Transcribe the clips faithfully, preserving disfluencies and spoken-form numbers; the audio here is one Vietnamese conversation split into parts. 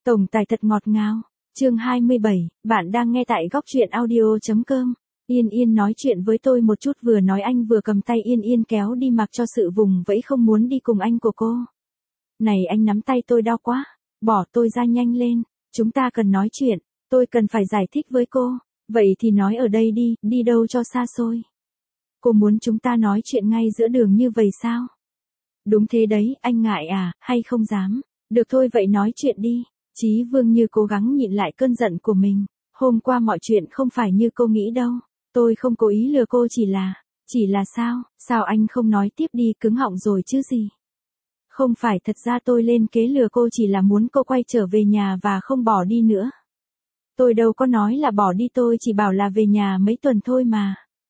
Tổng tài thật ngọt ngào. Chương hai mươi bảy, bạn đang nghe tại góc truyện audio chấm com. Yên Yên nói chuyện với tôi một chút vừa nói anh vừa cầm tay Yên Yên kéo đi mặc cho sự vùng vẫy không muốn đi cùng anh của cô. Này anh nắm tay tôi đau quá, bỏ tôi ra nhanh lên, chúng ta cần nói chuyện, tôi cần phải giải thích với cô, vậy thì nói ở đây đi, đi đâu cho xa xôi. Cô muốn chúng ta nói chuyện ngay giữa đường như vậy sao? Đúng thế đấy, anh ngại à, hay không dám? Được thôi vậy nói chuyện đi. Chí Vương như cố gắng nhịn lại cơn giận của mình. Hôm qua mọi chuyện không phải như cô nghĩ đâu. Tôi không cố ý lừa cô chỉ là... Chỉ là sao? Sao anh không nói tiếp đi, cứng họng rồi chứ gì? Không phải, thật ra tôi lên kế lừa cô chỉ là muốn cô quay trở về nhà và không bỏ đi nữa. Tôi đâu có nói là bỏ đi, tôi chỉ bảo là về nhà mấy tuần thôi mà.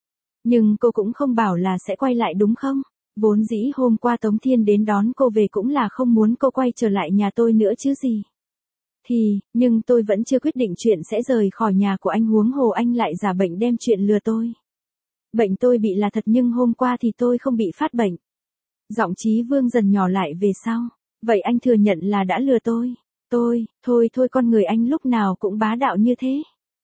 Nhưng cô cũng không bảo là sẽ quay lại đúng không? Vốn dĩ hôm qua Tống Thiên đến đón cô về cũng là không muốn cô quay trở lại nhà tôi nữa chứ gì. Thì, nhưng tôi vẫn chưa quyết định chuyện sẽ rời khỏi nhà của anh, huống hồ anh lại giả bệnh đem chuyện lừa tôi. Bệnh tôi bị là thật nhưng hôm qua thì tôi không bị phát bệnh. Giọng Chí Vương dần nhỏ lại về sau. Vậy anh thừa nhận là đã lừa tôi. Tôi, thôi thôi con người anh lúc nào cũng bá đạo như thế.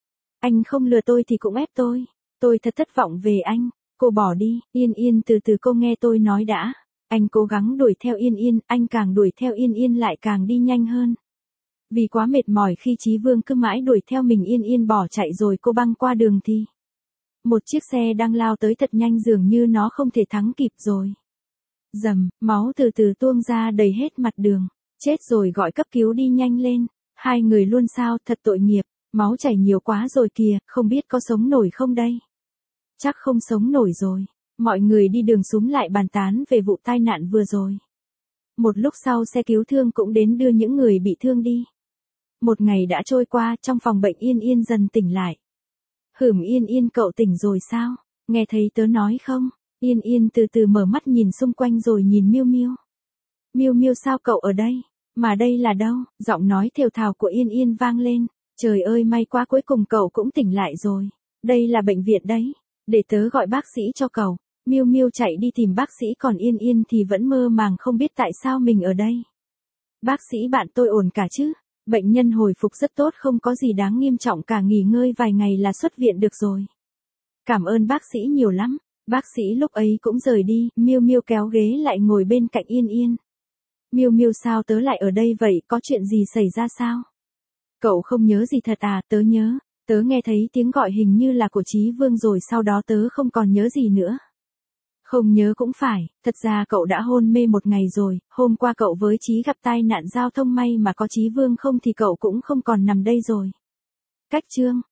Anh không lừa tôi thì cũng ép tôi. Tôi thật thất vọng về anh. Cô bỏ đi, Yên Yên từ từ cô nghe tôi nói đã. Anh cố gắng đuổi theo Yên Yên, anh càng đuổi theo Yên Yên lại càng đi nhanh hơn. Vì quá mệt mỏi khi Chí Vương cứ mãi đuổi theo mình, Yên Yên bỏ chạy rồi cô băng qua đường thì. Một chiếc xe đang lao tới thật nhanh dường như nó không thể thắng kịp rồi. Dầm, máu từ từ tuôn ra đầy hết mặt đường. Chết rồi, gọi cấp cứu đi nhanh lên. Hai người luôn sao, thật tội nghiệp. Máu chảy nhiều quá rồi kìa, không biết có sống nổi không đây. Chắc không sống nổi rồi. Mọi người đi đường xúm lại bàn tán về vụ tai nạn vừa rồi. Một lúc sau xe cứu thương cũng đến đưa những người bị thương đi. Một ngày đã trôi qua, trong phòng bệnh Yên Yên dần tỉnh lại. Hửm, Yên Yên cậu tỉnh rồi sao? Nghe thấy tớ nói không? Yên Yên từ từ mở mắt nhìn xung quanh rồi nhìn Miêu Miêu. Miêu Miêu sao cậu ở đây? Mà đây là đâu? Giọng nói thều thào của Yên Yên vang lên. Trời ơi, may quá cuối cùng cậu cũng tỉnh lại rồi. Đây là bệnh viện đấy. Để tớ gọi bác sĩ cho cậu. Miêu Miêu chạy đi tìm bác sĩ, còn Yên Yên thì vẫn mơ màng không biết tại sao mình ở đây. Bác sĩ, bạn tôi ổn cả chứ? Bệnh nhân hồi phục rất tốt, không có gì đáng nghiêm trọng cả, nghỉ ngơi vài ngày là xuất viện được rồi. Cảm ơn bác sĩ nhiều lắm. Bác sĩ lúc ấy cũng rời đi, Miêu Miêu kéo ghế lại ngồi bên cạnh Yên Yên. Miêu Miêu sao tớ lại ở đây vậy, có chuyện gì xảy ra sao? Cậu không nhớ gì thật à? Tớ nhớ, tớ nghe thấy tiếng gọi hình như là của Chí Vương rồi sau đó tớ không còn nhớ gì nữa. Không nhớ cũng phải, thật ra cậu đã hôn mê một ngày rồi, hôm qua cậu với Chí gặp tai nạn giao thông, may mà có Chí Vương không thì cậu cũng không còn nằm đây rồi. Cách chương,